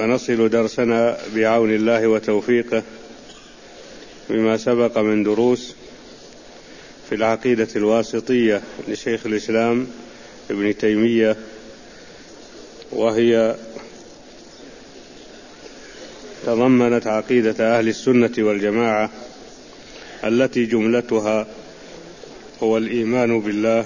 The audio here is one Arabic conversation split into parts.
فنصل درسنا بعون الله وتوفيقه بما سبق من دروس في العقيدة الواسطية لشيخ الإسلام ابن تيمية، وهي تضمنت عقيدة أهل السنة والجماعة التي جملتها هو الإيمان بالله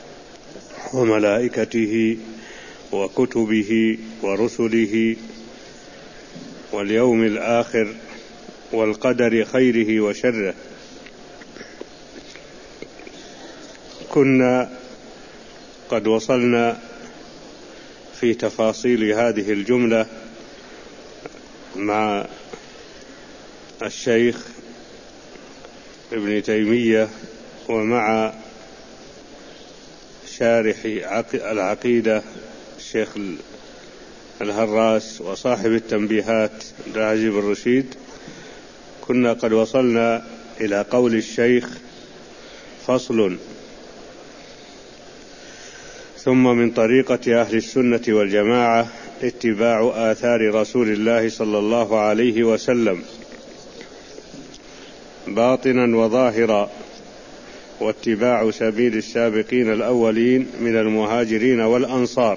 وملائكته وكتبه ورسله واليوم الآخر والقدر خيره وشره. كنا قد وصلنا في تفاصيل هذه الجملة مع الشيخ ابن تيمية ومع شارح العقيدة الشيخ الهراس وصاحب التنبيهات العجيب الرشيد. كنا قد وصلنا إلى قول الشيخ: فصل: ثم من طريقة أهل السنة والجماعة اتباع آثار رسول الله صلى الله عليه وسلم باطنا وظاهرا، واتباع سبيل السابقين الأولين من المهاجرين والأنصار،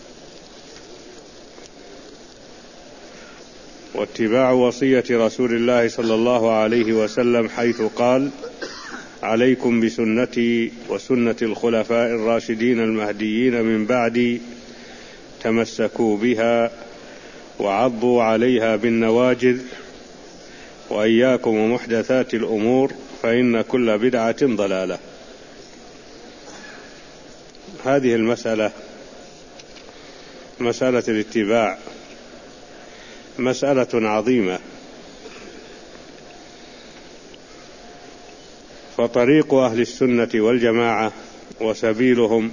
واتباع وصية رسول الله صلى الله عليه وسلم حيث قال: عليكم بسنتي وسنة الخلفاء الراشدين المهديين من بعدي، تمسكوا بها وعضوا عليها بالنواجذ، وإياكم ومحدثات الأمور فإن كل بدعة ضلالة. هذه المسألة، مسألة الاتباع، مسألة عظيمة. فطريق أهل السنة والجماعة وسبيلهم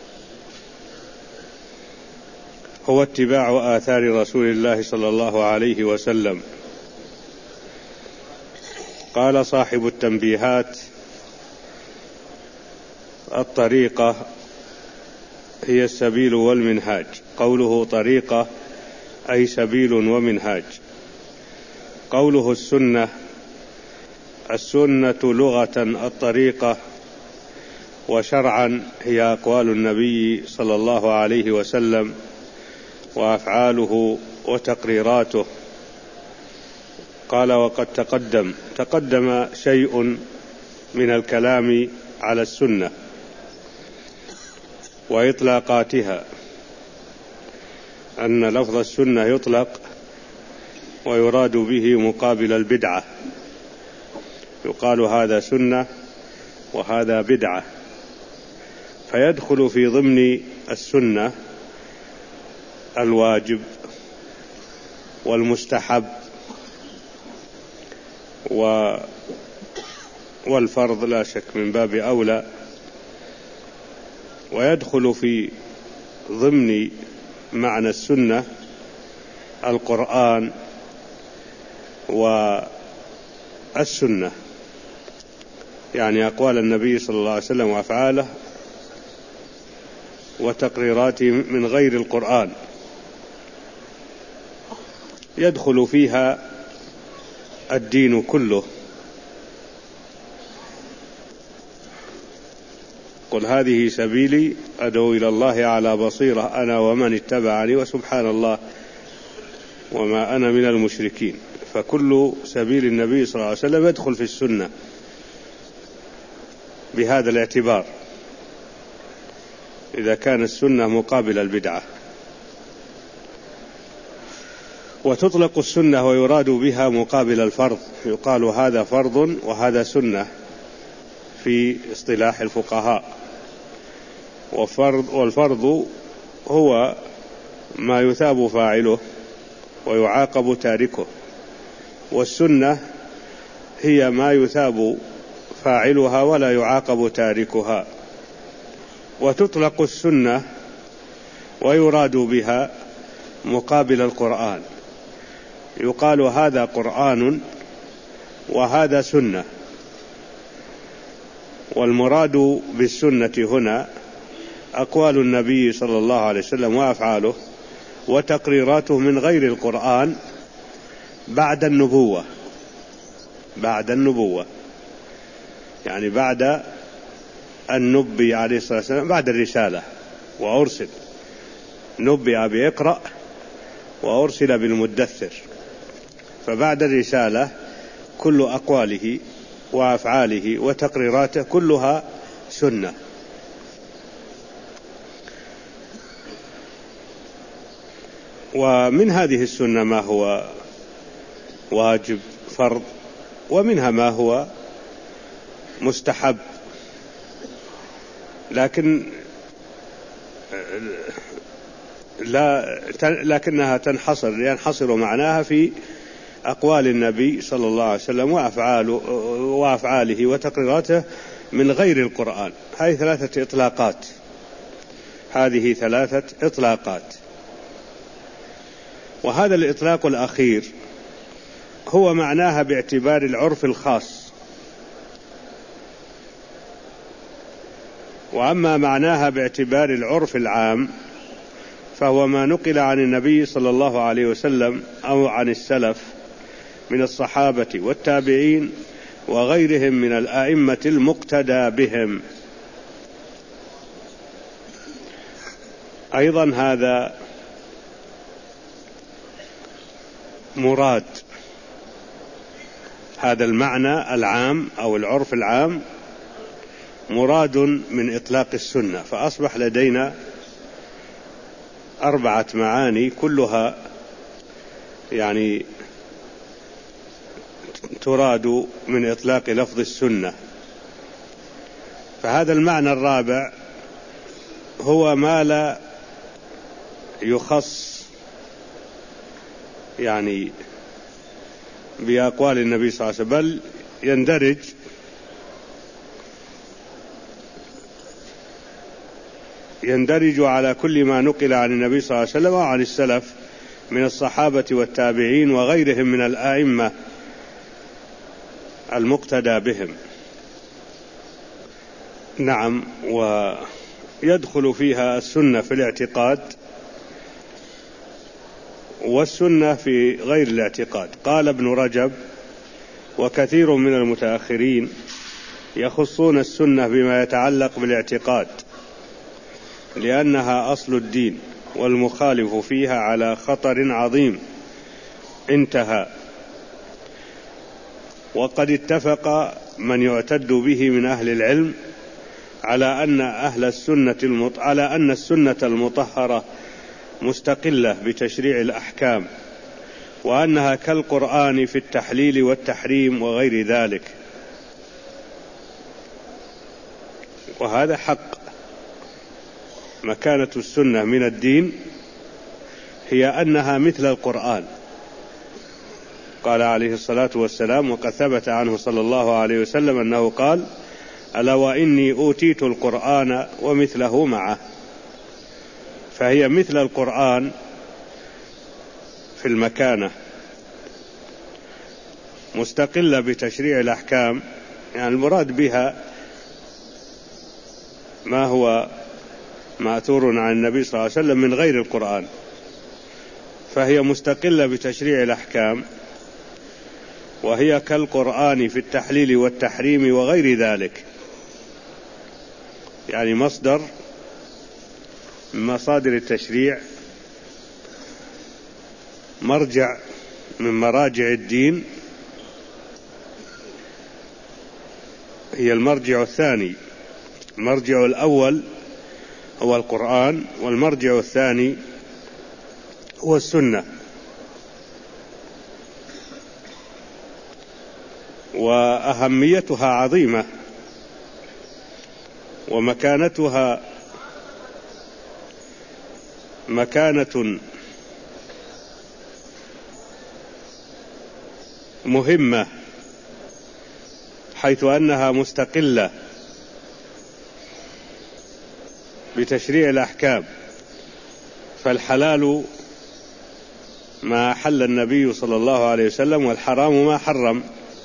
هو اتباع آثار رسول الله صلى الله عليه وسلم. قال صاحب التنبيهات: الطريقة هي السبيل والمنهاج. قوله طريقة أي سبيل ومنهاج. قوله السنة لغة الطريقة، وشرعا هي أقوال النبي صلى الله عليه وسلم وأفعاله وتقريراته. قال: وقد تقدم شيء من الكلام على السنة وإطلاقاتها، أن لفظ السنة يطلق ويراد به مقابل البدعة، يقال هذا سنة وهذا بدعة. فيدخل في ضمن السنة الواجب والمستحب والفرض لا شك من باب أولى، ويدخل في ضمن معنى السنة القرآن والسنة، يعني أقوال النبي صلى الله عليه وسلم وأفعاله وتقريراته من غير القرآن، يدخل فيها الدين كله. قل هذه سبيلي أدعو إلى الله على بصيرة أنا ومن اتبعني وسبحان الله وما أنا من المشركين. فكل سبيل النبي صلى الله عليه وسلم يدخل في السنة بهذا الاعتبار، إذا كان السنة مقابل البدعة. وتطلق السنة ويراد بها مقابل الفرض، يقال هذا فرض وهذا سنة في اصطلاح الفقهاء. والفرض هو ما يثاب فاعله ويعاقب تاركه، والسنة هي ما يثاب فاعلها ولا يعاقب تاركها. وتطلق السنة ويراد بها مقابل القرآن، يقال هذا قرآن وهذا سنة. والمراد بالسنة هنا أقوال النبي صلى الله عليه وسلم وأفعاله وتقريراته من غير القرآن بعد النبوة، يعني بعد النبي عليه الصلاة والسلام، بعد الرسالة وأرسل، نبئ بإقرأ وأرسل بالمدثر، فبعد الرسالة كل أقواله وأفعاله وتقريراته كلها سنة. ومن هذه السنة ما هو واجب فرض، ومنها ما هو مستحب، لكنها ينحصر معناها في أقوال النبي صلى الله عليه وسلم وأفعاله وتقريراته من غير القرآن. هذه ثلاثة إطلاقات. وهذا الإطلاق الأخير هو معناها باعتبار العرف الخاص، وأما معناها باعتبار العرف العام فهو ما نقل عن النبي صلى الله عليه وسلم أو عن السلف من الصحابة والتابعين وغيرهم من الآئمة المقتدى بهم. أيضا هذا مراد، هذا المعنى العام أو العرف العام مراد من إطلاق السنة، فأصبح لدينا 4 معاني كلها يعني تراد من إطلاق لفظ السنة. فهذا المعنى الرابع هو ما لا يخص يعني بأقوال النبي صلى الله عليه وسلم، بل يندرج على كل ما نقل عن النبي صلى الله عليه وسلم وعن السلف من الصحابة والتابعين وغيرهم من الآئمة المقتدى بهم. نعم، ويدخل فيها السنة في الاعتقاد والسنة في غير الاعتقاد. قال ابن رجب: وكثير من المتأخرين يخصون السنة بما يتعلق بالاعتقاد لأنها أصل الدين، والمخالف فيها على خطر عظيم. انتهى. وقد اتفق من يعتد به من أهل العلم على أن السنة المطهرة مستقلة بتشريع الأحكام، وأنها كالقرآن في التحليل والتحريم وغير ذلك. وهذا حق. مكانة السنة من الدين هي أنها مثل القرآن. قال عليه الصلاة والسلام، وقد ثبت عنه صلى الله عليه وسلم أنه قال: ألا وإني أوتيت القرآن ومثله معه. فهي مثل القرآن في المكانة، مستقلة بتشريع الأحكام، يعني المراد بها ما هو مأثور عن النبي صلى الله عليه وسلم من غير القرآن، فهي مستقلة بتشريع الأحكام، وهي كالقرآن في التحليل والتحريم وغير ذلك، يعني مصدر من مصادر التشريع، مرجع من مراجع الدين. هي المرجع الثاني. المرجع الأول هو القرآن، والمرجع الثاني هو السنة. وأهميتها عظيمة، ومكانتها مكانة مهمة، حيث أنها مستقلة بتشريع الأحكام. فالحلال ما أحل النبي صلى الله عليه وسلم، والحرام ما حرم.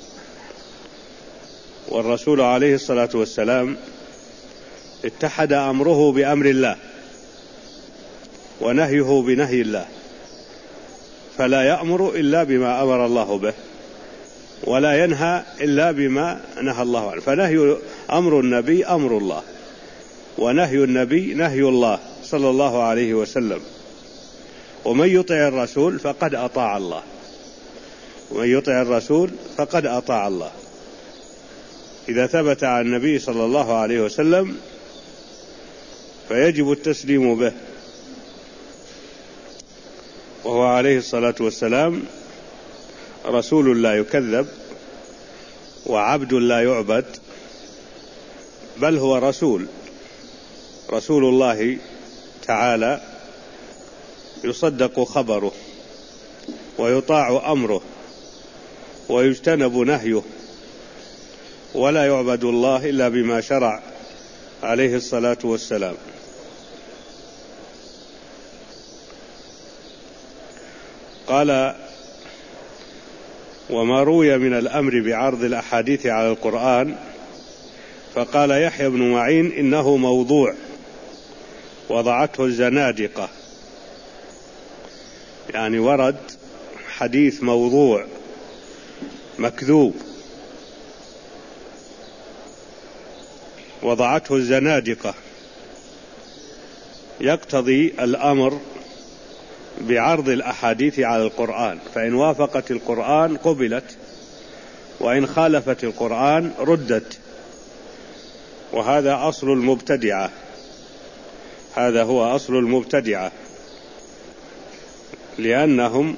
والرسول عليه الصلاة والسلام اتحد أمره بأمر الله، ونهيه بنهي الله، فلا يأمر إلا بما أمر الله به، ولا ينهى إلا بما نهى الله عنه. فنهي أمر النبي أمر الله، ونهي النبي نهي الله صلى الله عليه وسلم. ومن يطع الرسول فقد أطاع الله، ومن يطع الرسول فقد أطاع الله. إذا ثبت عن النبي صلى الله عليه وسلم فيجب التسليم به، وهو عليه الصلاة والسلام رسول لا يكذب وعبد لا يعبد، بل هو رسول الله تعالى، يصدق خبره ويطاع أمره ويجتنب نهيه، ولا يعبد الله إلا بما شرع عليه الصلاة والسلام. قال: وما روي من الأمر بعرض الأحاديث على القرآن، فقال يحيى بن معين: إنه موضوع وضعته الزنادقة. يعني ورد حديث موضوع مكذوب وضعته الزنادقة، يقتضي الأمر بعرض الأحاديث على القرآن، فإن وافقت القرآن قبلت، وإن خالفت القرآن ردت. وهذا أصل المبتدعة، هذا هو أصل المبتدعة، لأنهم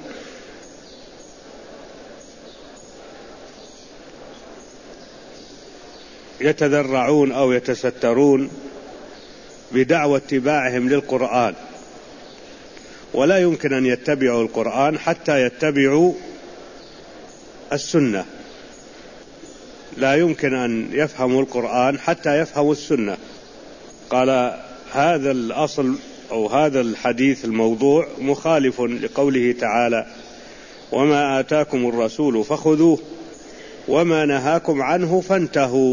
يتذرعون أو يتسترون بدعوى اتباعهم للقرآن، ولا يمكن أن يتبعوا القرآن حتى يتبعوا السنة، لا يمكن أن يفهموا القرآن حتى يفهموا السنة. قال: هذا الأصل أو هذا الحديث الموضوع مخالف لقوله تعالى: وما آتاكم الرسول فخذوه وما نهاكم عنه فانتهوا.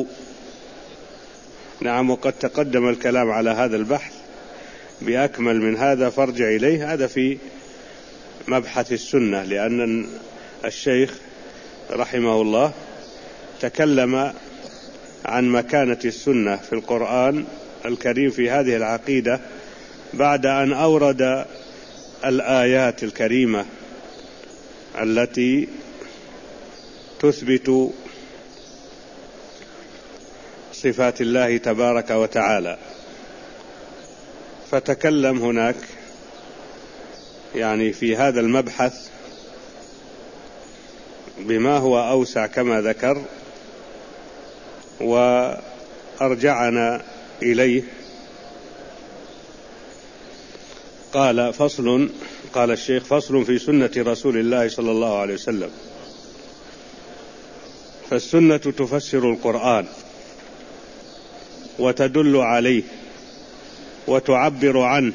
نعم، وقد تقدم الكلام على هذا البحث بأكمل من هذا، فارجع إليه، هذا في مبحث السنة، لأن الشيخ رحمه الله تكلم عن مكانة السنة في القرآن الكريم في هذه العقيدة بعد أن أورد الآيات الكريمة التي تثبت صفات الله تبارك وتعالى. فتكلم هناك يعني في هذا المبحث بما هو أوسع كما ذكر، وأرجعنا إليه. قال: فصل. قال الشيخ: فصل في سنة رسول الله صلى الله عليه وسلم. فالسنة تفسر القرآن وتدل عليه وتعبر عنه،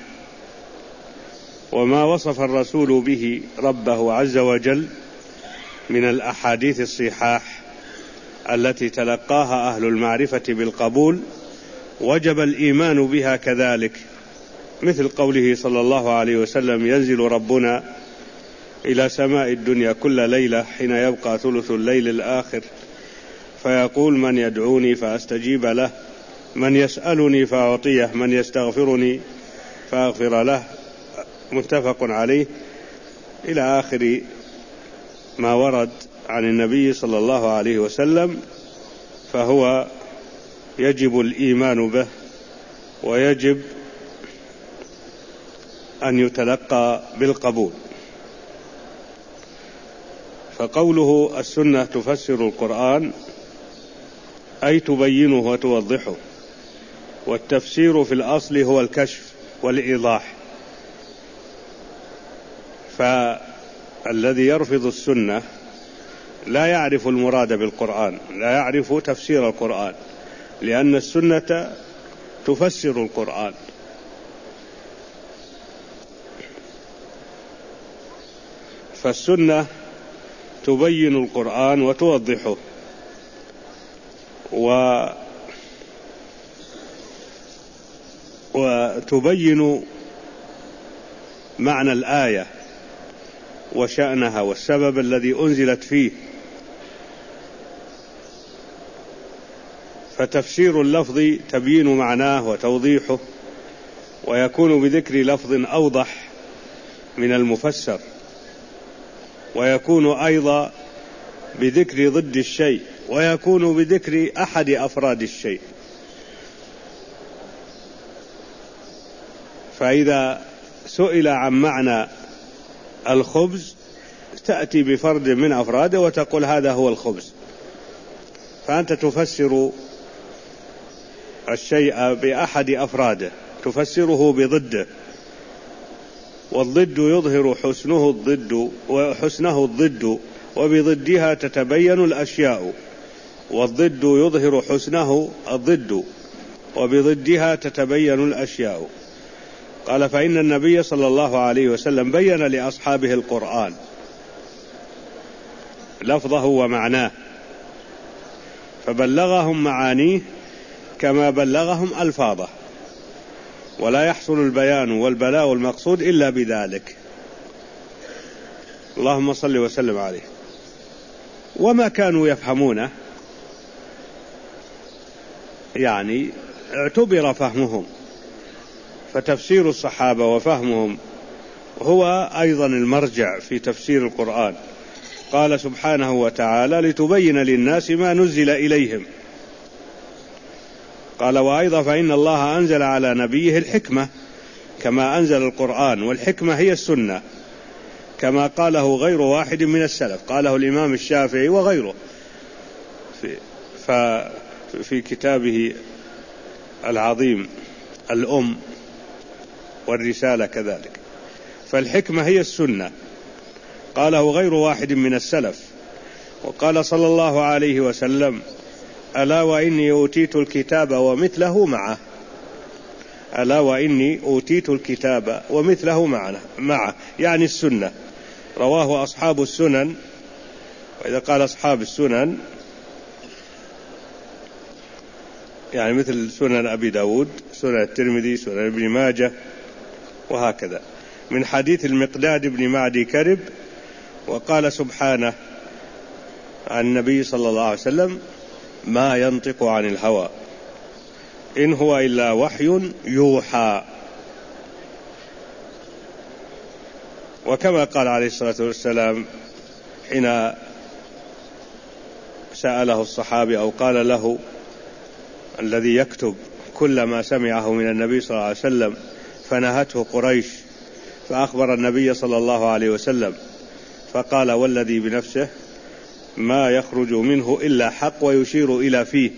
وما وصف الرسول به ربه عز وجل من الأحاديث الصحاح التي تلقاها أهل المعرفة بالقبول وجب الإيمان بها كذلك، مثل قوله صلى الله عليه وسلم: ينزل ربنا إلى سماء الدنيا كل ليلة حين يبقى ثلث الليل الآخر فيقول: من يدعوني فأستجيب له، من يسألني فأعطيه، من يستغفرني فأغفر له. متفق عليه، إلى آخر ما ورد عن النبي صلى الله عليه وسلم، فهو يجب الإيمان به ويجب أن يتلقى بالقبول. فقوله السنة تفسر القرآن أي تبينه وتوضحه، والتفسير في الأصل هو الكشف والإيضاح. فالذي يرفض السنة لا يعرف المراد بالقرآن، لا يعرف تفسير القرآن، لأن السنة تفسر القرآن. فالسنة تبين القرآن وتوضحه، وتبين معنى الآية وشأنها والسبب الذي أنزلت فيه. فتفسير اللفظ تبيين معناه وتوضيحه، ويكون بذكر لفظ أوضح من المفسر، ويكون أيضا بذكر ضد الشيء، ويكون بذكر أحد أفراد الشيء. فإذا سئل عن معنى الخبز تأتي بفرد من أفراده وتقول هذا هو الخبز، فأنت تفسر الشيء بأحد أفراده، تفسره بضده، والضد يظهر حسنه الضد وبضدها تتبين الأشياء، والضد يظهر حسنه الضد وبضدها تتبين الأشياء. قال فإن النبي صلى الله عليه وسلم بين لأصحابه القرآن لفظه ومعناه، فبلغهم معانيه كما بلغهم ألفاظه، ولا يحصل البيان والبلاغ المقصود إلا بذلك. اللهم صل وسلم عليه. وما كانوا يفهمونه يعني اعتبر فهمهم، فتفسير الصحابة وفهمهم هو أيضا المرجع في تفسير القرآن. قال سبحانه وتعالى لتبين للناس ما نزل إليهم. قال وأيضا فإن الله أنزل على نبيه الحكمة كما أنزل القرآن، والحكمة هي السنة كما قاله غير واحد من السلف، قاله الإمام الشافعي وغيره في كتابه العظيم الأم والرسالة كذلك. فالحكمة هي السنة قاله غير واحد من السلف. وقال صلى الله عليه وسلم ألا وإني أوتيت الكتاب ومثله معه، ألا وإني أوتيت الكتاب ومثله معه يعني السنة. رواه أصحاب السنن، وإذا قال أصحاب السنن يعني مثل سنن أبي داود، سنن الترمذي، سنن ابن ماجه، وهكذا، من حديث المقداد بن معدي كرب. وقال سبحانه عن النبي صلى الله عليه وسلم ما ينطق عن الهوى إن هو إلا وحي يوحى. وكما قال عليه الصلاة والسلام حين سأله الصحابي أو قال له الذي يكتب كل ما سمعه من النبي صلى الله عليه وسلم فنهته قريش، فأخبر النبي صلى الله عليه وسلم فقال والذي بنفسه ما يخرج منه إلا حق، ويشير إلى فيه.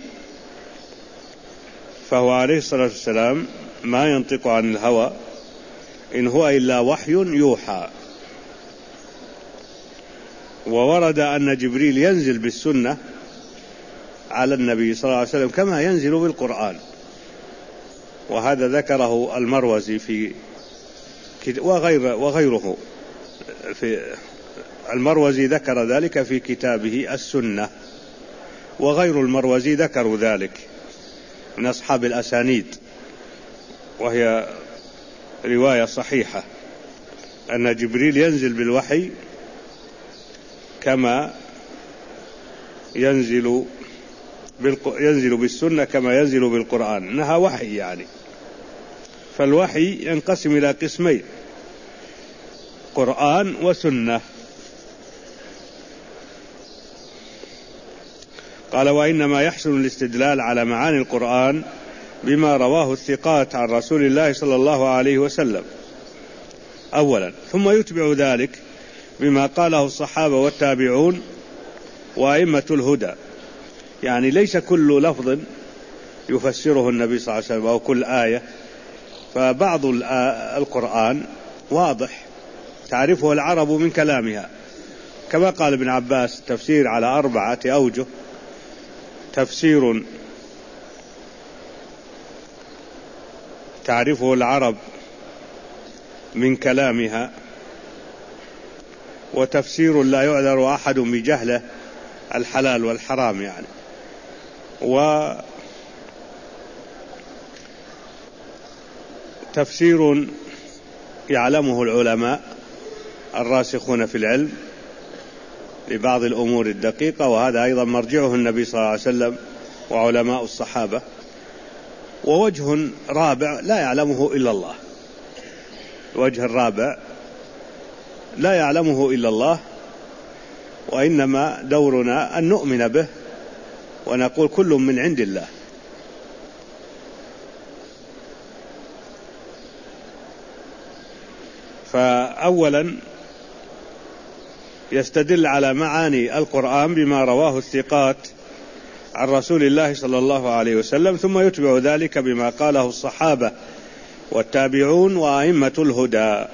فهو عليه الصلاة والسلام ما ينطق عن الهوى إن هو إلا وحي يوحى. وورد أن جبريل ينزل بالسنة على النبي صلى الله عليه وسلم كما ينزل بالقرآن، وهذا ذكره المروزي في وغيره في المروزي ذكر ذلك في كتابه السنة، وغير المروزي ذكروا ذلك من أصحاب الأسانيد، وهي رواية صحيحة أن جبريل ينزل بالوحي كما ينزل بالسنة كما ينزل بالقرآن، إنها وحي يعني. فالوحي ينقسم إلى قسمين، قرآن وسنة. قال وإنما يحسن الاستدلال على معاني القرآن بما رواه الثقات عن رسول الله صلى الله عليه وسلم أولا، ثم يتبع ذلك بما قاله الصحابة والتابعون وأئمة الهدى. يعني ليس كل لفظ يفسره النبي صلى الله عليه وسلم أو كل آية، فبعض القرآن واضح تعرفه العرب من كلامها، كما قال ابن عباس تفسير على 4 أوجه: تفسير تعرفه العرب من كلامها، وتفسير لا يعذر أحد بجهله الحلال والحرام يعني، وتفسير يعلمه العلماء الراسخون في العلم لبعض الأمور الدقيقة، وهذا أيضا مرجعه النبي صلى الله عليه وسلم وعلماء الصحابة. ووجه رابع لا يعلمه إلا الله، الوجه الرابع لا يعلمه إلا الله، وإنما دورنا أن نؤمن به ونقول كل من عند الله. فأولا يستدل على معاني القرآن بما رواه الثقات عن رسول الله صلى الله عليه وسلم، ثم يتبع ذلك بما قاله الصحابة والتابعون وأئمة الهدى،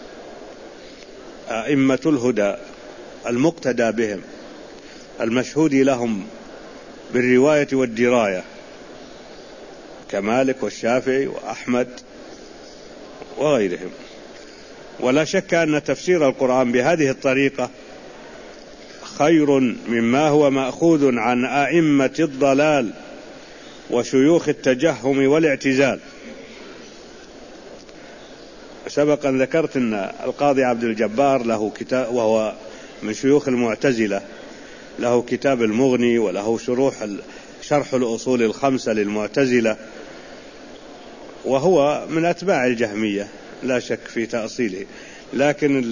أئمة الهدى المقتدى بهم المشهود لهم بالرواية والدراية كمالك والشافعي وأحمد وغيرهم. ولا شك أن تفسير القرآن بهذه الطريقة خير مما هو مأخوذ عن أئمة الضلال وشيوخ التجهم والاعتزال. سبقا ذكرت أن القاضي عبد الجبار له كتاب، وهو من شيوخ المعتزلة، له كتاب المغني، وله شرح الأصول الخمسة للمعتزلة، وهو من أتباع الجهمية لا شك في تأصيله. لكن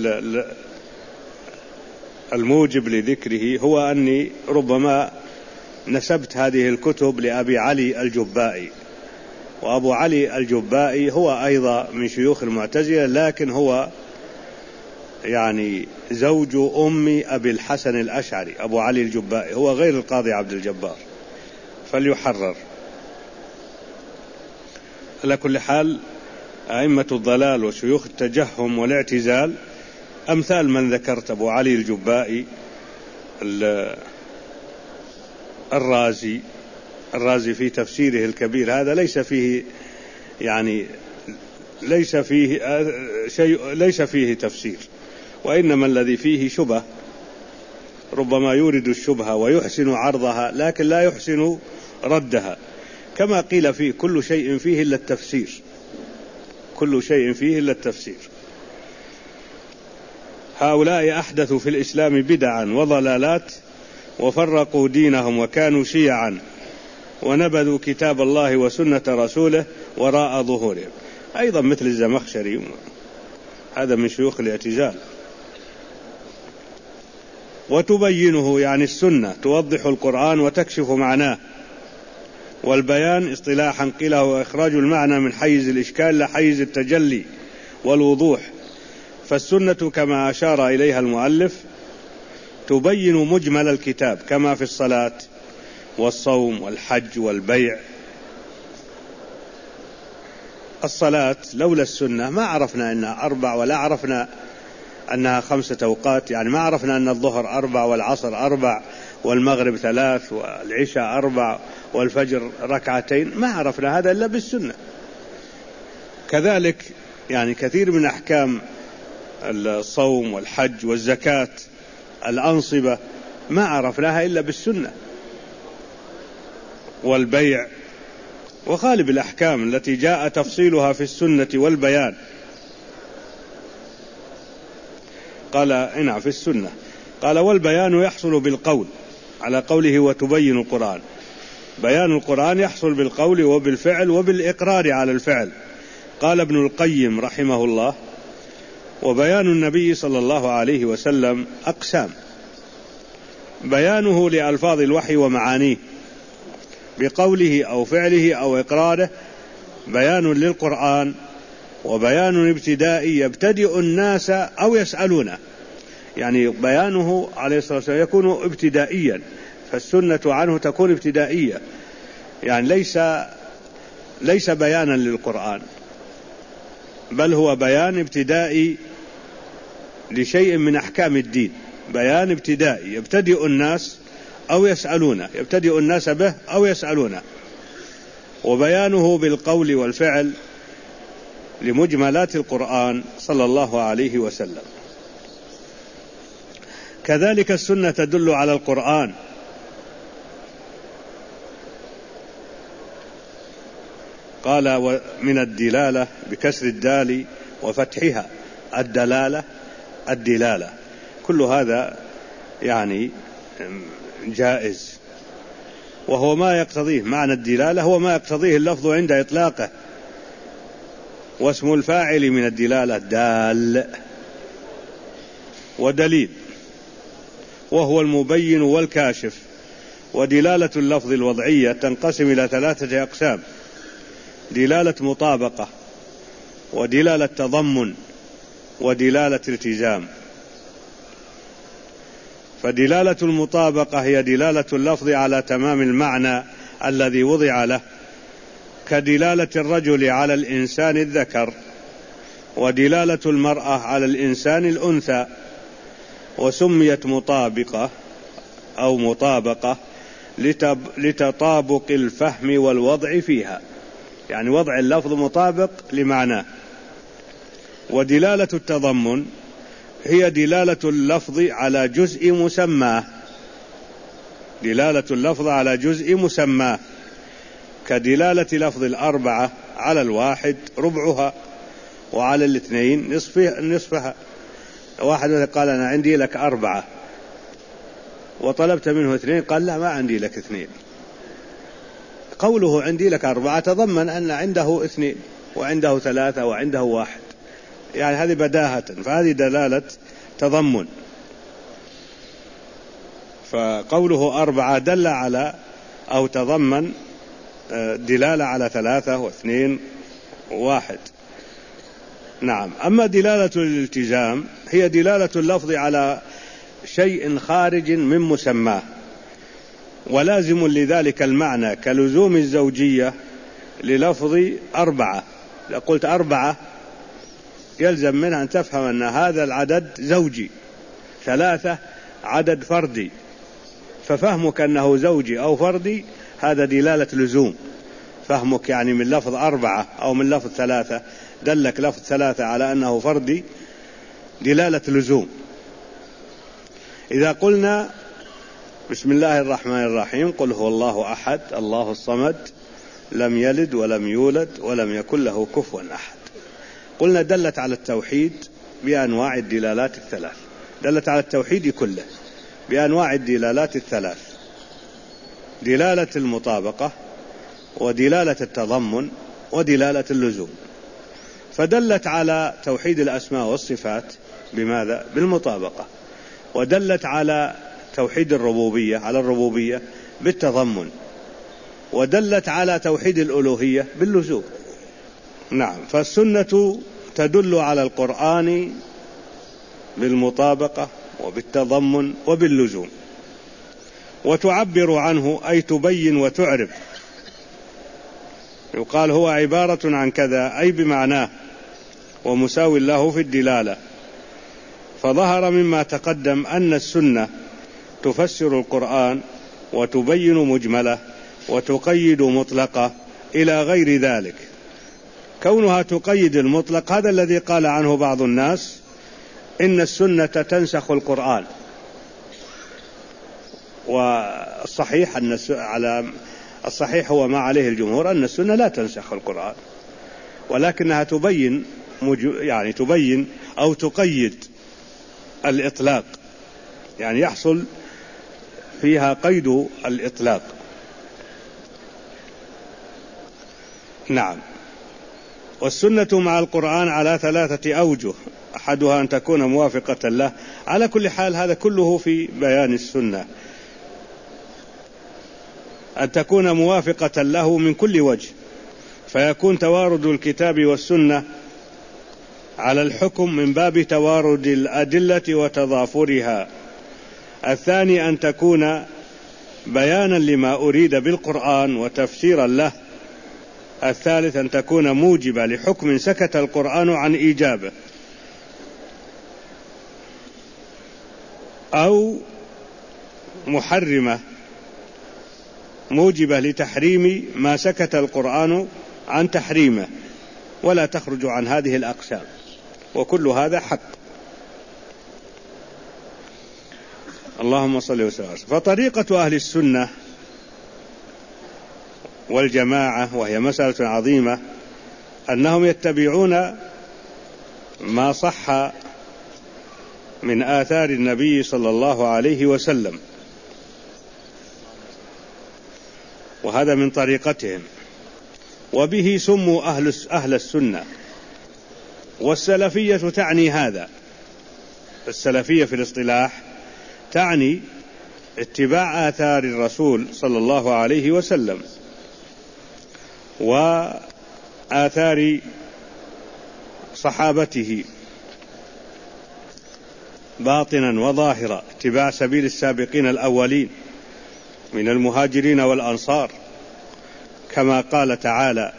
الموجب لذكره هو أني ربما نسبت هذه الكتب لأبي علي الجبائي، وأبو علي الجبائي هو أيضا من شيوخ المعتزلة، لكن هو يعني زوج أم أبي الحسن الأشعري. أبو علي الجبائي هو غير القاضي عبد الجبار، فليحرر. على كل حال أئمة الضلال وشيوخ التجهم والاعتزال أمثال من ذكرت: أبو علي الجبائي، الرازي في تفسيره الكبير، هذا ليس فيه تفسير، وإنما الذي فيه شبه، ربما يورد الشبهة ويحسن عرضها لكن لا يحسن ردها، كما قيل فيه كل شيء فيه إلا التفسير، كل شيء فيه إلا التفسير. هؤلاء أحدثوا في الإسلام بدعا وضلالات، وفرقوا دينهم وكانوا شيعا، ونبذوا كتاب الله وسنة رسوله وراء ظهورهم. أيضا مثل الزمخشري، هذا من شيوخ الاعتزال. وتبينه يعني السنة توضح القرآن وتكشف معناه، والبيان اصطلاحا قيل هو إخراج المعنى من حيز الإشكال لحيز التجلي والوضوح. فالسنة كما أشار إليها المؤلف تبين مجمل الكتاب، كما في الصلاة والصوم والحج والبيع. الصلاة لولا السنة ما عرفنا أنها 4، ولا عرفنا أنها 5 أوقات، يعني ما عرفنا أن الظهر 4 والعصر 4 والمغرب 3 والعشاء 4 والفجر 2، ما عرفنا هذا إلا بالسنة. كذلك يعني كثير من أحكام الصوم والحج والزكاة الأنصبة ما عرفناها إلا بالسنة، والبيع، وغالب الأحكام التي جاء تفصيلها في السنة والبيان. قال إنع في السنة، قال والبيان يحصل بالقول، على قوله وتبين القرآن. بيان القرآن يحصل بالقول وبالفعل وبالإقرار على الفعل. قال ابن القيم رحمه الله: وبيان النبي صلى الله عليه وسلم أقسام: بيانه لألفاظ الوحي ومعانيه بقوله أو فعله أو إقراره بيان للقرآن، وبيان ابتدائي يبتدئ الناس أو يسألونه، يعني بيانه عليه الصلاة والسلام يكون ابتدائيا، فالسنة عنه تكون ابتدائية، يعني ليس بيانا للقرآن، بل هو بيان ابتدائي لشيء من أحكام الدين، بيان ابتدائي يبتدئ الناس أو يسألونه، يبتدئ الناس به أو يسألونه. وبيانه بالقول والفعل لمجملات القرآن صلى الله عليه وسلم. كذلك السنة تدل على القرآن، قال من الدلالة بكسر الدال وفتحها الدلالة، كل هذا يعني جائز، وهو ما يقتضيه معنى الدلالة، هو ما يقتضيه اللفظ عند إطلاقه. واسم الفاعل من الدلالة دال ودليل، وهو المبين والكاشف. ودلالة اللفظ الوضعية تنقسم إلى 3 أقسام: دلالة مطابقة، ودلالة تضمن، ودلالة التزام. فدلالة المطابقة هي دلالة اللفظ على تمام المعنى الذي وضع له، كدلالة الرجل على الإنسان الذكر، ودلالة المرأة على الإنسان الأنثى. وسميت مطابقة أو مطابقة لتطابق الفهم والوضع فيها، يعني وضع اللفظ مطابق لمعناه. ودلالة التضمن هي دلالة اللفظ على جزء مسماه، دلالة اللفظ على جزء مسماه، كدلالة لفظ 4 على 1 ربعها، وعلى 2 نصفها. واحد قال أنا عندي لك 4 وطلبت منه 2، قال لا ما عندي لك 2. قوله عندي لك 4 تضمن أن عنده 2 وعنده 3 وعنده 1، يعني هذه بداهة، فهذه دلالة تضمن. فقوله 4 دل على أو تضمن دلالة على 3 و2 و1. نعم. أما دلالة الالتزام هي دلالة اللفظ على شيء خارج من مسماه ولازم لذلك المعنى، كلزوم الزوجية للفظ 4. إذا قلت 4 يلزم منها أن تفهم أن هذا العدد زوجي، 3 عدد فردي، ففهمك أنه زوجي أو فردي هذا دلالة لزوم. فهمك يعني من لفظ 4 أو من لفظ 3 دلك لفظ 3 على أنه فردي دلالة لزوم. إذا قلنا بسم الله الرحمن الرحيم قل هو الله أحد الله الصمد لم يلد ولم يولد ولم يكن له كفوا أحد، قلنا دلت على التوحيد بأنواع الدلالات 3، دلت على التوحيد كله بأنواع الدلالات 3: دلالة المطابقة، ودلالة التضمن، ودلالة اللزوم. فدلت على توحيد الأسماء والصفات بماذا؟ بالمطابقة. ودلت على توحيد الربوبية على الربوبية بالتضمن. ودلت على توحيد الألوهية باللزوم. نعم. فالسنة تدل على القرآن بالمطابقة وبالتضمن وباللزوم، وتعبر عنه أي تبين وتعرف. يقال هو عبارة عن كذا أي بمعناه ومساو له في الدلالة. فظهر مما تقدم أن السنة تفسر القرآن وتبين مجمله وتقيد مطلقه إلى غير ذلك. كونها تقيد المطلق هذا الذي قال عنه بعض الناس إن السنة تنسخ القرآن، والصحيح أن الصحيح هو ما عليه الجمهور أن السنة لا تنسخ القرآن، ولكنها تبين يعني تبين أو تقيد الإطلاق، يعني يحصل فيها قيد الإطلاق. نعم. والسنة مع القرآن على 3 أوجه، أحدها أن تكون موافقة له. على كل حال هذا كله في بيان السنة، أن تكون موافقة له من كل وجه، فيكون توارد الكتاب والسنة على الحكم من باب توارد الأدلة وتضافرها. الثاني أن تكون بيانا لما أريد بالقرآن وتفسيرا له. الثالث أن تكون موجبة لحكم سكت القرآن عن إيجابه، أو محرمة موجبة لتحريم ما سكت القرآن عن تحريمه، ولا تخرج عن هذه الأقسام، وكل هذا حق. اللهم صل وسلم. فطريقة أهل السنة والجماعة وهي مسألة عظيمة أنهم يتبعون ما صح من آثار النبي صلى الله عليه وسلم، وهذا من طريقتهم، وبه سموا أهل السنة. والسلفية تعني هذا، السلفية في الاصطلاح تعني اتباع آثار الرسول صلى الله عليه وسلم وآثار صحابته باطنا وظاهرا، اتباع سبيل السابقين الأولين من المهاجرين والأنصار، كما قال تعالى: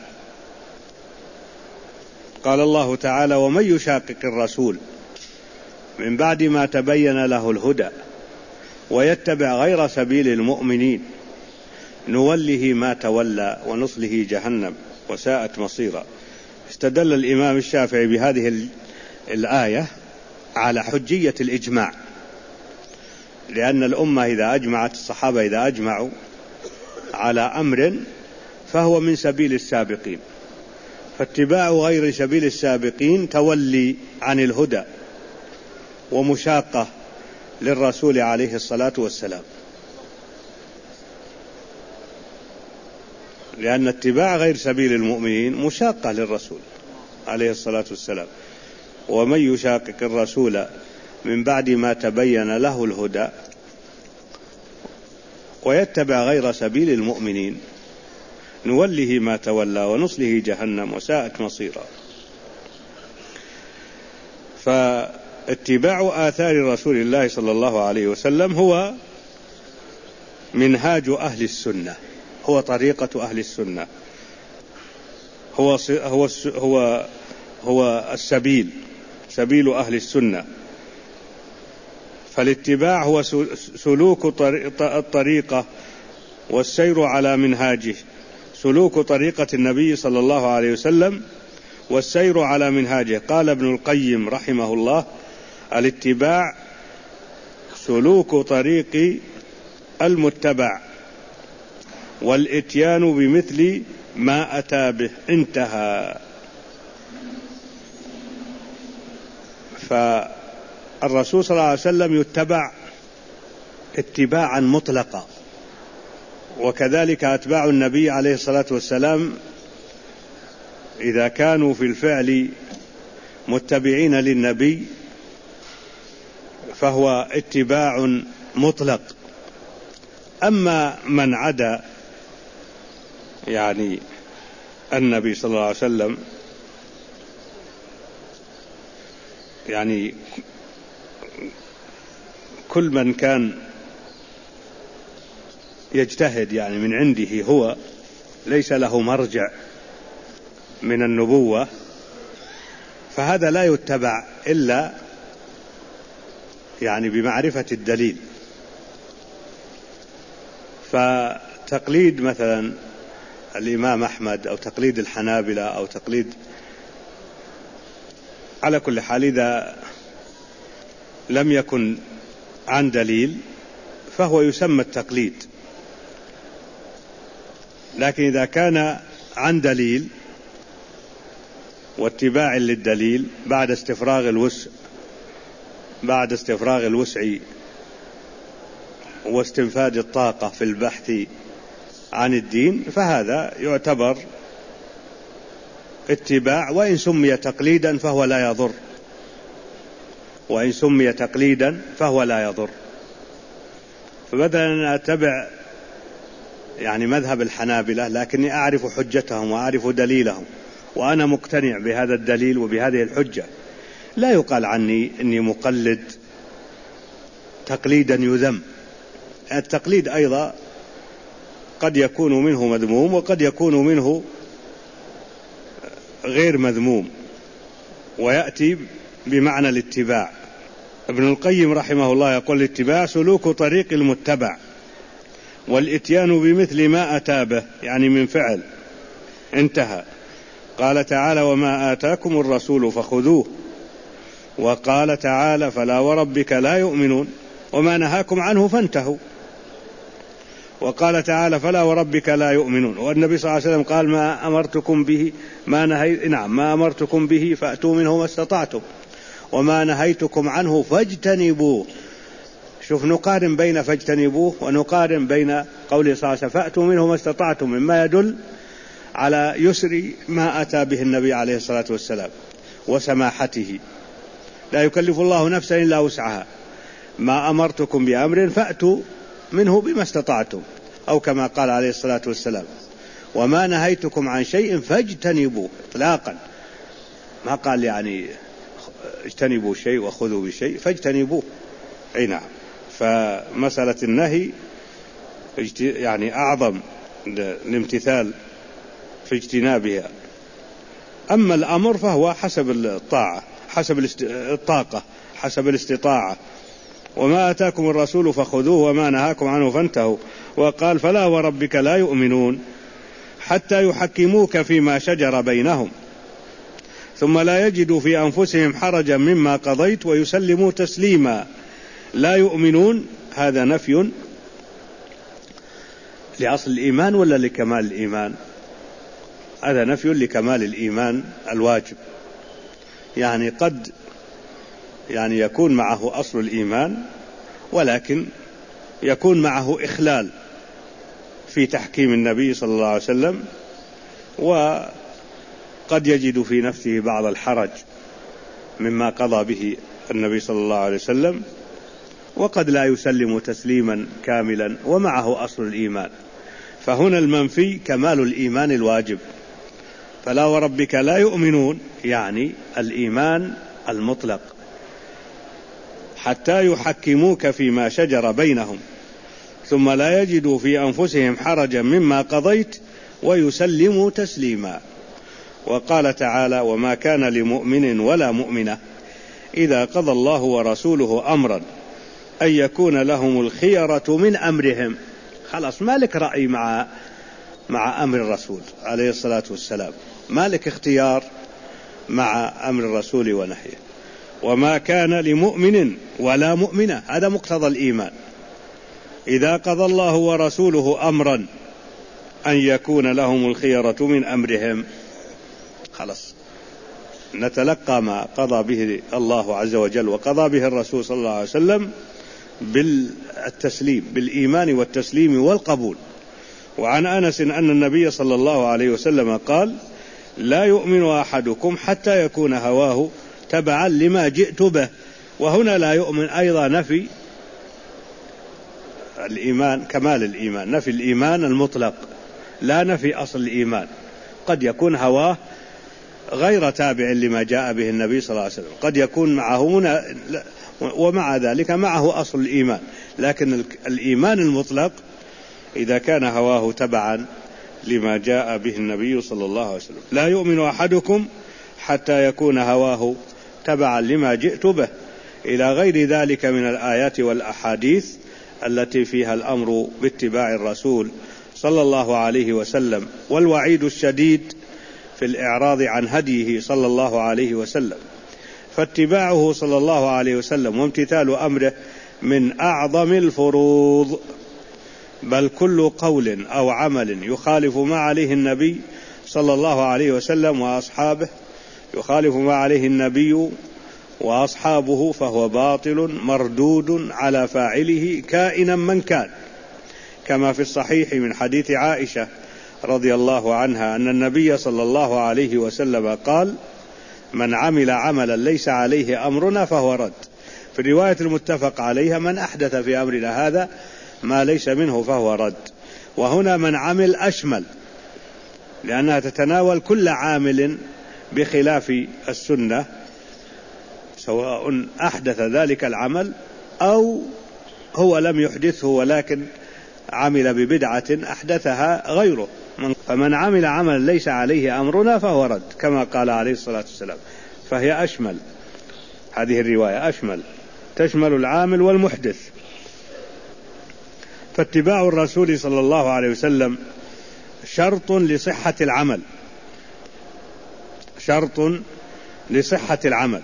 قال الله تعالى: ومن يشاقق الرسول من بعد ما تبين له الهدى ويتبع غير سبيل المؤمنين نوله ما تولى ونصله جهنم وساءت مصيرا. استدل الإمام الشافعي بهذه الآية على حجية الإجماع، لأن الأمة إذا أجمعت، الصحابة إذا أجمعوا على أمر فهو من سبيل السابقين، فاتباع غير سبيل السابقين تولي عن الهدى ومشاقة للرسول عليه الصلاة والسلام، لأن اتباع غير سبيل المؤمنين مشاقة للرسول عليه الصلاة والسلام. ومن يشاقق الرسول من بعد ما تبين له الهدى ويتبع غير سبيل المؤمنين نوله ما تولى ونصله جهنم وساءت مصيرا. فاتباع آثار رسول الله صلى الله عليه وسلم هو منهاج أهل السنة، هو طريقة أهل السنة، هو السبيل، سبيل أهل السنة. فالاتباع هو سلوك الطريقة والسير على منهاجه، سلوك طريقة النبي صلى الله عليه وسلم والسير على منهاجه. قال ابن القيم رحمه الله: الاتباع سلوك طريق المتبع والإتيان بمثل ما أتى به. انتهى. فالرسول صلى الله عليه وسلم يتبع اتباعا مطلقا، وكذلك أتباع النبي عليه الصلاة والسلام إذا كانوا في الفعل متبعين للنبي فهو اتباع مطلق. أما من عدا يعني النبي صلى الله عليه وسلم، يعني كل من كان يجتهد يعني من عنده هو، ليس له مرجع من النبوة، فهذا لا يتبع إلا يعني بمعرفة الدليل. فتقليد مثلا الإمام أحمد أو تقليد الحنابلة أو تقليد، على كل حال إذا لم يكن عن دليل فهو يسمى التقليد، لكن إذا كان عن دليل واتباع للدليل بعد استفراغ الوسع واستنفاد الطاقة في البحث عن الدين، فهذا يعتبر اتباع، وإن سمي تقليدا فهو لا يضر، وإن سمي تقليدا فهو لا يضر. فبدلا أن أتبع يعني مذهب الحنابلة لكني أعرف حجتهم وأعرف دليلهم وأنا مقتنع بهذا الدليل وبهذه الحجة، لا يقال عني إني مقلد تقليدا يذم. التقليد أيضا قد يكون منه مذموم وقد يكون منه غير مذموم، ويأتي بمعنى الاتباع. ابن القيم رحمه الله يقول: الاتباع سلوك طريق المتبع والإتيان بمثل ما أتى به، يعني من فعل. انتهى. قال تعالى: وما آتاكم الرسول فخذوه. وقال تعالى: فلا وربك لا يؤمنون وما نهاكم عنه فانتهوا. وقال تعالى فلا وربك لا يؤمنون. والنبي صلى الله عليه وسلم قال ما أمرتكم به فأتوا منه ما استطعتم وما نهيتكم عنه فاجتنبوه. شوف، نقارن بين فاجتنبوه ونقارن بين قوله صلى الله عليه وسلم فأتوا منه ما استطعتم، مما يدل على يسر ما أتى به النبي عليه الصلاة والسلام وسماحته. لا يكلف الله نفسا إلا وسعها، ما أمرتكم بأمر فأتوا منه بما استطعتم، أو كما قال عليه الصلاة والسلام وما نهيتكم عن شيء فاجتنبوه إطلاقا، ما قال يعني اجتنبوا شيء وخذوا بشيء، فاجتنبوه. أي نعم. فمسألة النهي يعني أعظم الامتثال في اجتنابها. أما الأمر فهو حسب الطاعة، حسب الطاقة، حسب الاستطاعة. وما آتاكم الرسول فخذوه وما نهاكم عنه فانتهوا. وقال فلا وربك لا يؤمنون حتى يحكموك فيما شجر بينهم ثم لا يجدوا في أنفسهم حرجا مما قضيت ويسلموا تسليما. لا يؤمنون هذا نفي لأصل الإيمان ولا لكمال الإيمان؟ هذا نفي لكمال الإيمان الواجب. يعني قد يكون معه أصل الإيمان ولكن يكون معه إخلال في تحكيم النبي صلى الله عليه وسلم، وقد يجد في نفسه بعض الحرج مما قضى به النبي صلى الله عليه وسلم، وقد لا يسلم تسليما كاملا ومعه أصل الإيمان. فهنا المنفي كمال الإيمان الواجب. فلا وربك لا يؤمنون يعني الإيمان المطلق حتى يحكموك فيما شجر بينهم ثم لا يجدوا في أنفسهم حرجا مما قضيت ويسلموا تسليما. وقال تعالى وما كان لمؤمن ولا مؤمنة إذا قضى الله ورسوله أمرا أن يكون لهم الخيرة من أمرهم. خلاص، مالك رأي مع أمر الرسول عليه الصلاة والسلام، مالك اختيار مع أمر الرسول ونهيه. وما كان لمؤمن ولا مؤمنة، هذا مقتضى الإيمان. إذا قضى الله ورسوله أمرا أن يكون لهم الخيرة من أمرهم، خلاص نتلقى ما قضى به الله عز وجل وقضى به الرسول صلى الله عليه وسلم بالتسليم، بالإيمان والتسليم والقبول. وعن أنس أن النبي صلى الله عليه وسلم قال لا يؤمن أحدكم حتى يكون هواه تبعا لما جئت به. وهنا لا يؤمن أيضا نفي الإيمان، كمال الإيمان، نفي الإيمان المطلق، لا نفي أصل الإيمان. قد يكون هواه غير تابع لما جاء به النبي صلى الله عليه وسلم، قد يكون معه ومع ذلك معه أصل الإيمان، لكن الإيمان المطلق إذا كان هواه تبعا لما جاء به النبي صلى الله عليه وسلم. لا يؤمن أحدكم حتى يكون هواه تبعا لما جئت به، إلى غير ذلك من الآيات والأحاديث التي فيها الأمر باتباع الرسول صلى الله عليه وسلم والوعيد الشديد في الإعراض عن هديه صلى الله عليه وسلم. فاتباعه صلى الله عليه وسلم وامتثال أمره من أعظم الفروض، بل كل قول أو عمل يخالف ما عليه النبي صلى الله عليه وسلم وأصحابه، يخالف ما عليه النبي وأصحابه فهو باطل مردود على فاعله كائنا من كان، كما في الصحيح من حديث عائشة رضي الله عنها أن النبي صلى الله عليه وسلم قال من عمل عملا ليس عليه أمرنا فهو رد. في الرواية المتفق عليها من أحدث في أمرنا هذا ما ليس منه فهو رد. وهنا من عمل أشمل، لأنها تتناول كل عامل بخلاف السنة، سواء أحدث ذلك العمل أو هو لم يحدثه ولكن عمل ببدعة أحدثها غيره. فمن عمل عملا ليس عليه أمرنا فهو رد، كما قال عليه الصلاة والسلام. فهي أشمل، هذه الرواية أشمل، تشمل العامل والمحدث. فاتباع الرسول صلى الله عليه وسلم شرط لصحة العمل، شرط لصحة العمل.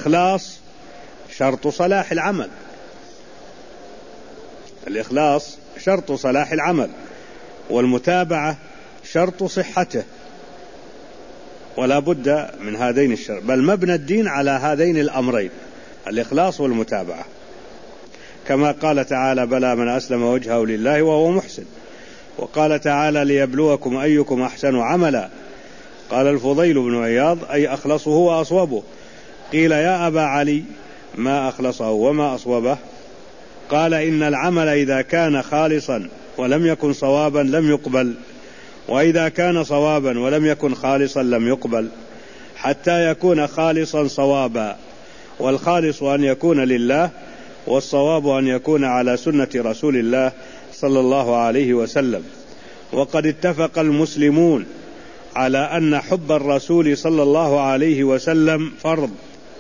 الإخلاص شرط صلاح العمل، الإخلاص شرط صلاح العمل، والمتابعة شرط صحته، ولا بد من هذين الشرط، بل مبنى الدين على هذين الأمرين، الإخلاص والمتابعة، كما قال تعالى: بلى من أسلم وجهه لله وهو محسن. وقال تعالى: ليبلوكم أيكم أحسن عملا. قال الفضيل بن عياض: أي أخلصه وأصوبه. قيل: يا أبا علي ما أخلصه وما أصوبه؟ قال: إن العمل إذا كان خالصا ولم يكن صوابا لم يقبل، وإذا كان صوابا ولم يكن خالصا لم يقبل، حتى يكون خالصا صوابا. والخالص أن يكون لله، والصواب أن يكون على سنة رسول الله صلى الله عليه وسلم. وقد اتفق المسلمون على أن حب الرسول صلى الله عليه وسلم فرض،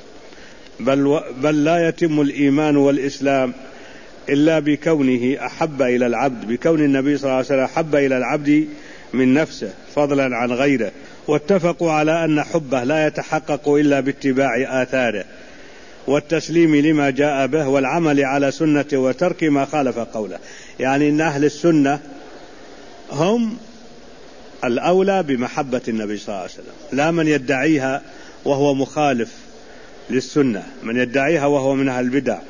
بل لا يتم الإيمان والإسلام إلا بكونه أحب إلى العبد، بكون النبي صلى الله عليه وسلم أحب إلى العبد من نفسه فضلا عن غيره. واتفقوا على أن حبه لا يتحقق إلا باتباع آثاره والتسليم لما جاء به والعمل على سنته وترك ما خالف قوله. يعني أن أهل السنة هم الأولى بمحبة النبي صلى الله عليه وسلم، لا من يدعيها وهو مخالف للسنة، من يدعيها وهو من أهل البدع.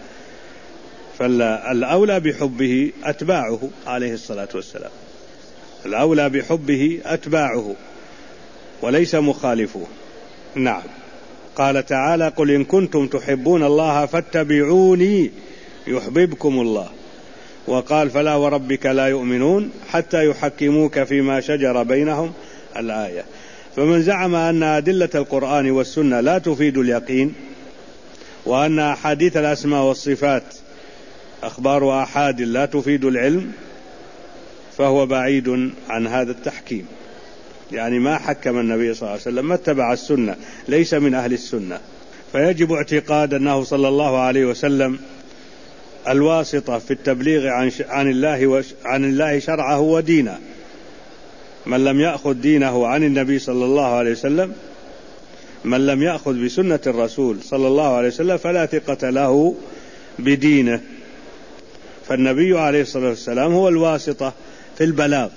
فالأولى بحبه أتباعه عليه الصلاة والسلام، الأولى بحبه أتباعه وليس مخالفه. نعم. قال تعالى: قل إن كنتم تحبون الله فاتبعوني يحببكم الله. وقال: فلا وربك لا يؤمنون حتى يحكموك فيما شجر بينهم، الآية. فمن زعم أن أدلة القرآن والسنة لا تفيد اليقين، وأن أحاديث الأسماء والصفات أخبار آحاد لا تفيد العلم، فهو بعيد عن هذا التحكيم. يعني ما حكم النبي صلى الله عليه وسلم، ما اتبع السنة، ليس من أهل السنة. فيجب اعتقاد أنه صلى الله عليه وسلم الواسطة في التبليغ عن الله شرعه ودينه. من لم يأخذ دينه عن النبي صلى الله عليه وسلم، من لم يأخذ بسنة الرسول صلى الله عليه وسلم، فلا ثقة له بدينه. فالنبي عليه الصلاة والسلام هو الواسطة في البلاغ،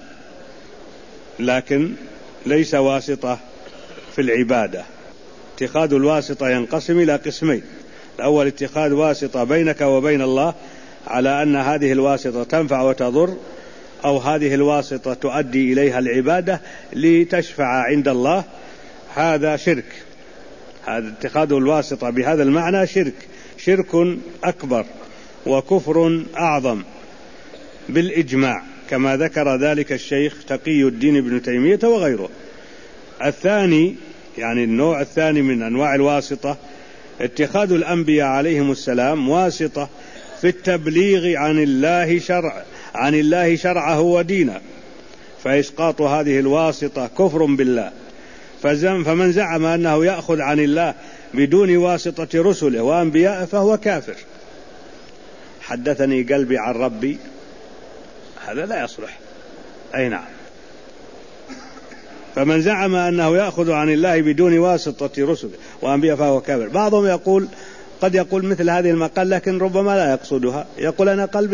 لكن ليس واسطة في العبادة. اتخاذ الواسطة ينقسم إلى قسمين: الأول اتخاذ واسطة بينك وبين الله على أن هذه الواسطة تنفع وتضر، أو هذه الواسطة تؤدي إليها العبادة لتشفع عند الله، هذا شرك. هذا اتخاذ الواسطة بهذا المعنى شرك أكبر وكفر أعظم بالإجماع، كما ذكر ذلك الشيخ تقي الدين ابن تيمية وغيره. الثاني، يعني النوع الثاني من أنواع الواسطة، اتخاذ الأنبياء عليهم السلام واسطة في التبليغ عن الله شرعه ودينه، فإسقاط هذه الواسطة كفر بالله. فمن زعم أنه يأخذ عن الله بدون واسطة رسله وأنبياء فهو كافر. حدثني قلبي عن ربي، هذا لا يصلح. أي نعم. فمن زعم أنه يأخذ عن الله بدون واسطة رسله وأنبياء فهو كافر. بعضهم قد يقول مثل هذه المقال، لكن ربما لا يقصدها. يقول: أنا قلبي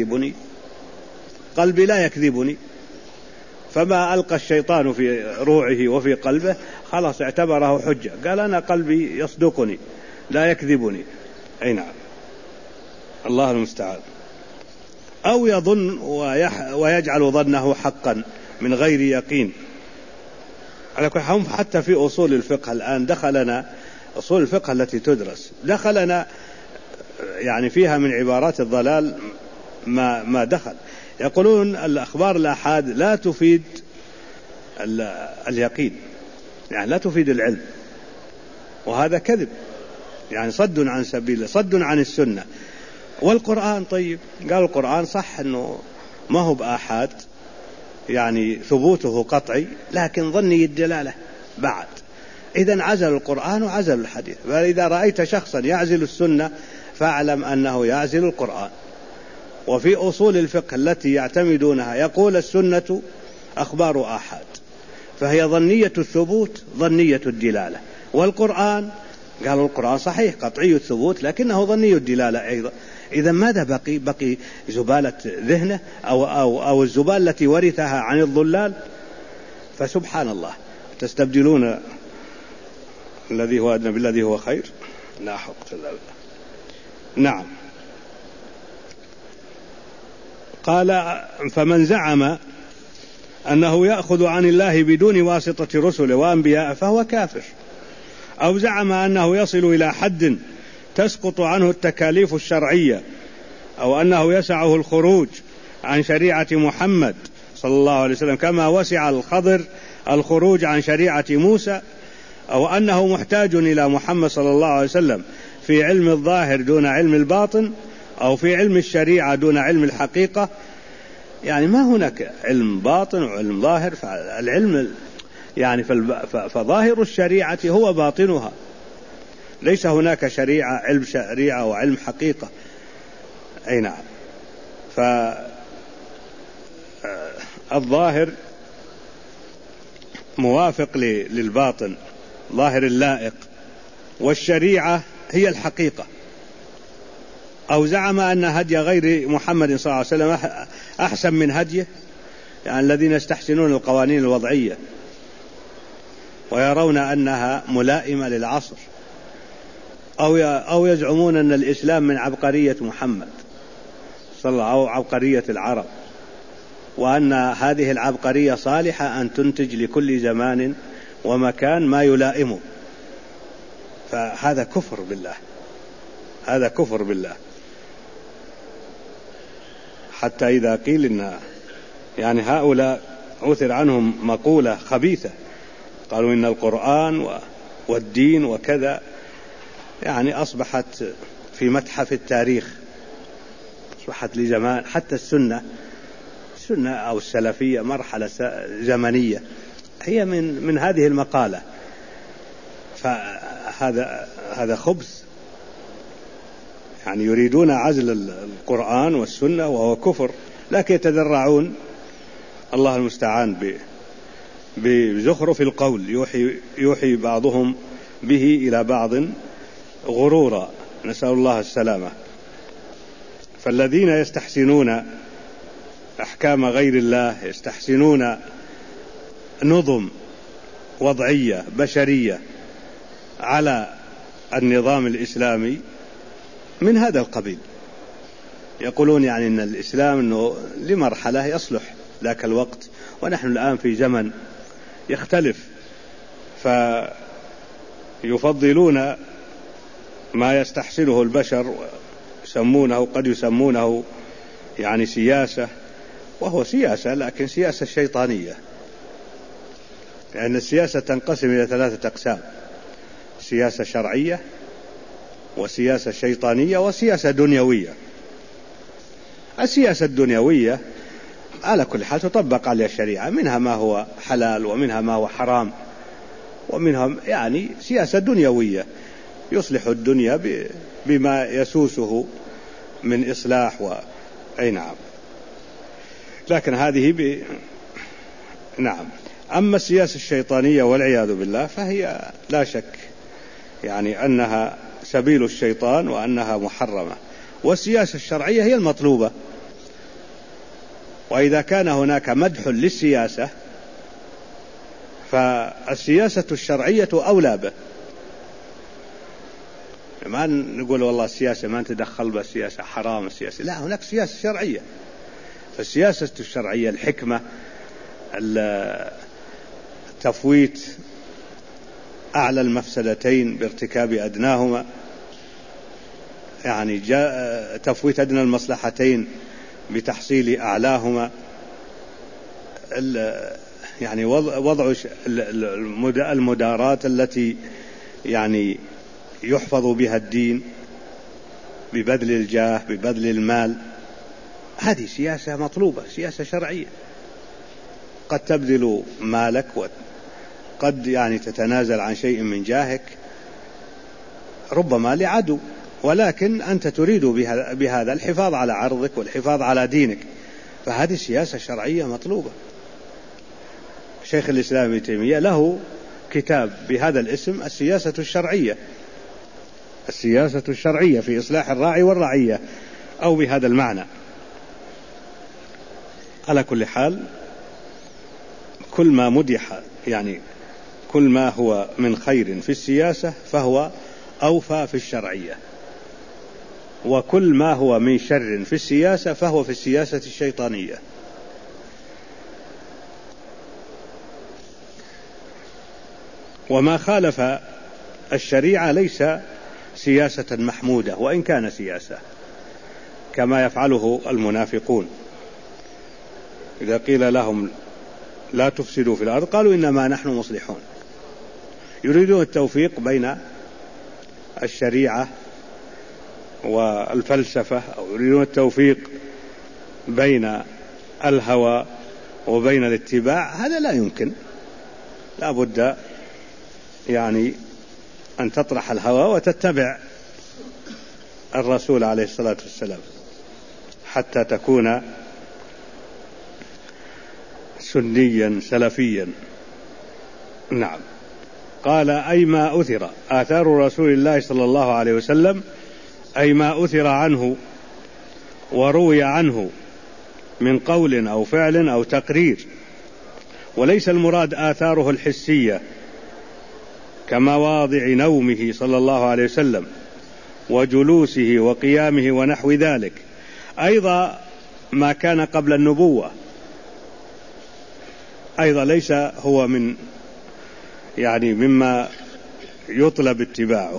لا يكذبني، فما ألقى الشيطان في روعه وفي قلبه خلاص اعتبره حجة، قال: أنا قلبي يصدقني لا يكذبني. أي نعم. الله المستعان. أو يظن ويجعل ظنه حقا من غير يقين. على كل حال، حتى في أصول الفقه الآن دخلنا أصول الفقه التي تدرس، دخلنا يعني فيها من عبارات الضلال ما دخل. يقولون الأخبار الآحاد لا تفيد اليقين، يعني لا تفيد العلم، وهذا كذب، يعني صد عن سبيل، صد عن السنة. والقرآن طيب، قال القرآن صح أنه ما هو بآحاد، يعني ثبوته قطعي، لكن ظني الدلالة بعد. إذن عزل القرآن وعزل الحديث. فإذا رأيت شخصا يعزل السنة فاعلم أنه يعزل القرآن. وفي أصول الفقه التي يعتمدونها يقول السنة أخبار آحاد، فهي ظنية الثبوت ظنية الدلالة، والقرآن قالوا القرآن صحيح قطعي الثبوت لكنه ظني الدلالة أيضا. إذا ماذا بقي زبالة ذهنه أو الزبالة التي ورثها عن الضلال. فسبحان الله، تستبدلون الذي هو أدنى بالذي هو خير. لا حق الله. نعم. قال فمن زعم أنه يأخذ عن الله بدون واسطة رسله وأنبياء فهو كافر، أو زعم أنه يصل إلى حد تسقط عنه التكاليف الشرعية، أو أنه يسعه الخروج عن شريعة محمد صلى الله عليه وسلم كما وسع الخضر الخروج عن شريعة موسى، أو أنه محتاج إلى محمد صلى الله عليه وسلم في علم الظاهر دون علم الباطن، أو في علم الشريعة دون علم الحقيقة. يعني ما هناك علم باطن وعلم ظاهر، فالعلم يعني فظاهر الشريعة هو باطنها، ليس هناك علم شريعة وعلم حقيقة. أي نعم. فالظاهر موافق للباطن، ظاهر اللائق، والشريعة هي الحقيقة. أو زعم أن هدي غير محمد صلى الله عليه وسلم أحسن من هديه، يعني الذين يستحسنون القوانين الوضعية ويرون أنها ملائمة للعصر، أو يزعمون أن الإسلام من عبقرية محمد صلى الله عليه وسلم أو عبقرية العرب، وأن هذه العبقرية صالحة أن تنتج لكل زمان ومكان ما يلائمه. فهذا كفر بالله، هذا كفر بالله. حتى إذا قيل إن يعني هؤلاء عثر عنهم مقولة خبيثة، قالوا إن القرآن والدين وكذا يعني أصبحت في متحف التاريخ، أصبحت لزمان. حتى السنة أو السلفية مرحلة زمنية هي من هذه المقالة. فهذا خبث، يعني يريدون عزل القرآن والسنة وهو كفر، لكن يتذرعون الله المستعان بزخرف القول، يوحي بعضهم به إلى بعض غرورا، نسأل الله السلامة. فالذين يستحسنون أحكام غير الله، يستحسنون نظم وضعية بشرية على النظام الإسلامي من هذا القبيل، يقولون يعني أن الإسلام أنه لمرحلة يصلح ذاك الوقت، ونحن الآن في زمن يختلف، فيفضلون ما يستحسنه البشر، قد يسمونه يعني سياسة، وهو سياسة لكن سياسة شيطانية، لأن السياسة تنقسم إلى 3 أقسام: سياسة شرعية، وسياسة شيطانية، وسياسة دنيوية. السياسة الدنيوية على كل حال تطبق على الشريعة، منها ما هو حلال ومنها ما هو حرام، ومنها يعني سياسة دنيوية يصلح الدنيا بما يسوسه من إصلاح أي نعم. لكن هذه نعم. أما السياسة الشيطانية والعياذ بالله فهي لا شك يعني أنها سبيل الشيطان وأنها محرمة، والسياسة الشرعية هي المطلوبة. وإذا كان هناك مدح للسياسة فالسياسة الشرعية أولى به. ما نقول والله السياسة ما تدخل بالسياسة حرام، السياسة لا، هناك سياسة شرعية. فالسياسة الشرعية الحكمة، تفويت أعلى المفسدتين بارتكاب أدناهما، يعني تفويت أدنى المصلحتين بتحصيل أعلاهما، يعني وضع المدارات التي يعني يحفظ بها الدين ببذل الجاه ببذل المال. هذه سياسة مطلوبة، سياسة شرعية. قد تبذل مالك وقد يعني تتنازل عن شيء من جاهك ربما لعدو، ولكن أنت تريد بهذا الحفاظ على عرضك والحفاظ على دينك، فهذه سياسة شرعية مطلوبة. شيخ الإسلام ابن تيمية له كتاب بهذا الاسم، السياسة الشرعية، السياسة الشرعية في إصلاح الراعي والرعية أو بهذا المعنى. على كل حال كل ما مدح يعني كل ما هو من خير في السياسة فهو أوفى في الشرعية، وكل ما هو من شر في السياسة فهو في السياسة الشيطانية. وما خالف الشريعة ليس سياسة محمودة وإن كان سياسة، كما يفعله المنافقون. إذا قيل لهم لا تفسدوا في الأرض قالوا إنما نحن مصلحون، يريدون التوفيق بين الشريعة والفلسفة، أو يريدون التوفيق بين الهوى وبين الاتباع. هذا لا يمكن، لا بد يعني أن تطرح الهوى وتتبع الرسول عليه الصلاة والسلام حتى تكون سنيا سلفيا. نعم. قال أي ما أثر آثار رسول الله صلى الله عليه وسلم، أي ما أثر عنه وروي عنه من قول أو فعل أو تقرير، وليس المراد آثاره الحسية كمواضع نومه صلى الله عليه وسلم وجلوسه وقيامه ونحو ذلك. أيضا ما كان قبل النبوة أيضا ليس هو من يعني مما يطلب اتباعه،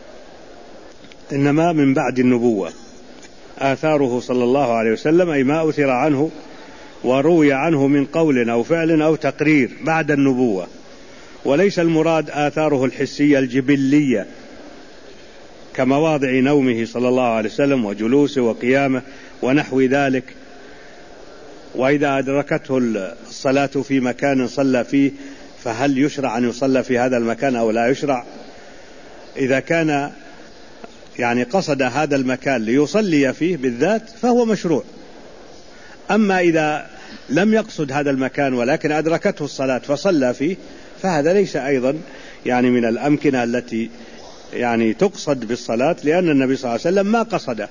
إنما من بعد النبوة آثاره صلى الله عليه وسلم، أي ما أثر عنه وروي عنه من قول أو فعل أو تقرير بعد النبوة. وليس المراد آثاره الحسية الجبلية كمواضع نومه صلى الله عليه وسلم وجلوسه وقيامه ونحو ذلك. وإذا أدركته الصلاة في مكان صلى فيه فهل يشرع أن يصلى في هذا المكان أو لا يشرع؟ إذا كان يعني قصد هذا المكان ليصلي فيه بالذات فهو مشروع. أما إذا لم يقصد هذا المكان ولكن أدركته الصلاة فصلى فيه فهذا ليس أيضا يعني من الأمكنة التي يعني تقصد بالصلاة، لأن النبي صلى الله عليه وسلم ما قصده.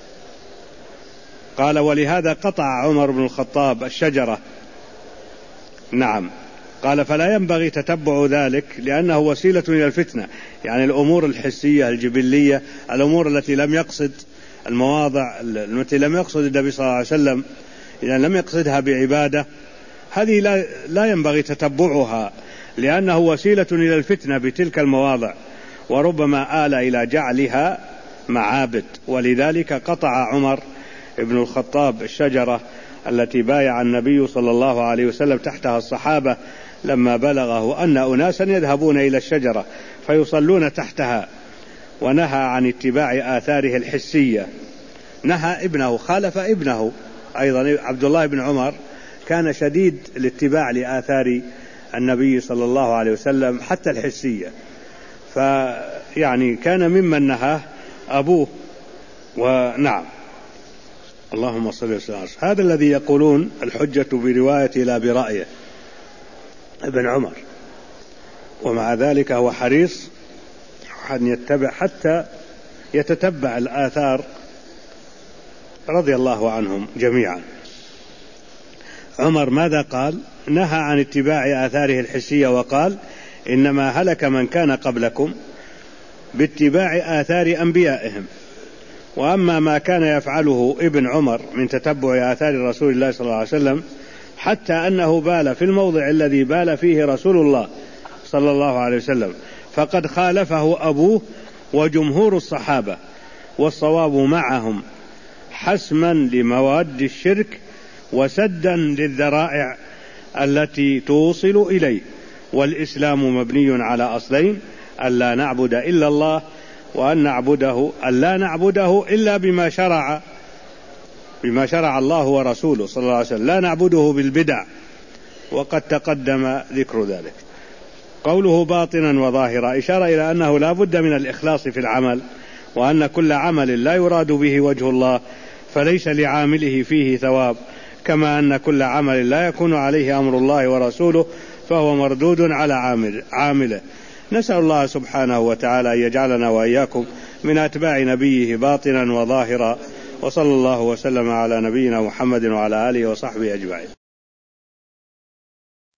قال ولهذا قطع عمر بن الخطاب الشجرة. نعم. قال فلا ينبغي تتبع ذلك لأنه وسيلة إلى الفتنة، يعني الأمور الحسية الجبلية، الأمور التي لم يقصد، المواضع التي لم يقصد النبي صلى الله عليه وسلم إذا لم يقصدها بعبادة، هذه لا ينبغي تتبعها لأنه وسيلة إلى الفتنة بتلك المواضع، وربما آل إلى جعلها معابد. ولذلك قطع عمر ابن الخطاب الشجرة التي بايع النبي صلى الله عليه وسلم تحتها الصحابة لما بلغه أن أناسا يذهبون إلى الشجرة فيصلون تحتها، ونهى عن اتباع آثاره الحسية. نهى ابنه، خالف ابنه أيضا. عبد الله بن عمر كان شديد الاتباع لآثار النبي صلى الله عليه وسلم حتى الحسية، فيعني كان ممن نهاه أبوه. ونعم. اللهم صل وسلم. هذا الذي يقولون الحجة برواية لا برأيه ابن عمر، ومع ذلك هو حريص أن يتبع حتى يتتبع الآثار رضي الله عنهم جميعا. عمر ماذا قال؟ نهى عن اتباع آثاره الحسية وقال إنما هلك من كان قبلكم باتباع آثار أنبيائهم. وأما ما كان يفعله ابن عمر من تتبع آثار رسول الله صلى الله عليه وسلم حتى أنه بال في الموضع الذي بال فيه رسول الله صلى الله عليه وسلم فقد خالفه أبوه وجمهور الصحابة، والصواب معهم حسما لمواد الشرك وسدا للذرائع التي توصل إليه. والإسلام مبني على أصلين: أن لا نعبد إلا الله، وأن لا نعبده إلا بما شرع الله ورسوله صلى الله عليه وسلم، لا نعبده بالبدع، وقد تقدم ذكر ذلك. قوله باطنا وظاهرا إشارة إلى أنه لا بد من الإخلاص في العمل، وأن كل عمل لا يراد به وجه الله فليس لعامله فيه ثواب، كما أن كل عمل لا يكون عليه أمر الله ورسوله فهو مردود على عامله. نسأل الله سبحانه وتعالى أن يجعلنا وإياكم من أتباع نبيه باطنا وظاهرا. وصلى الله وسلم على نبينا محمد وعلى آله وصحبه أجمعين.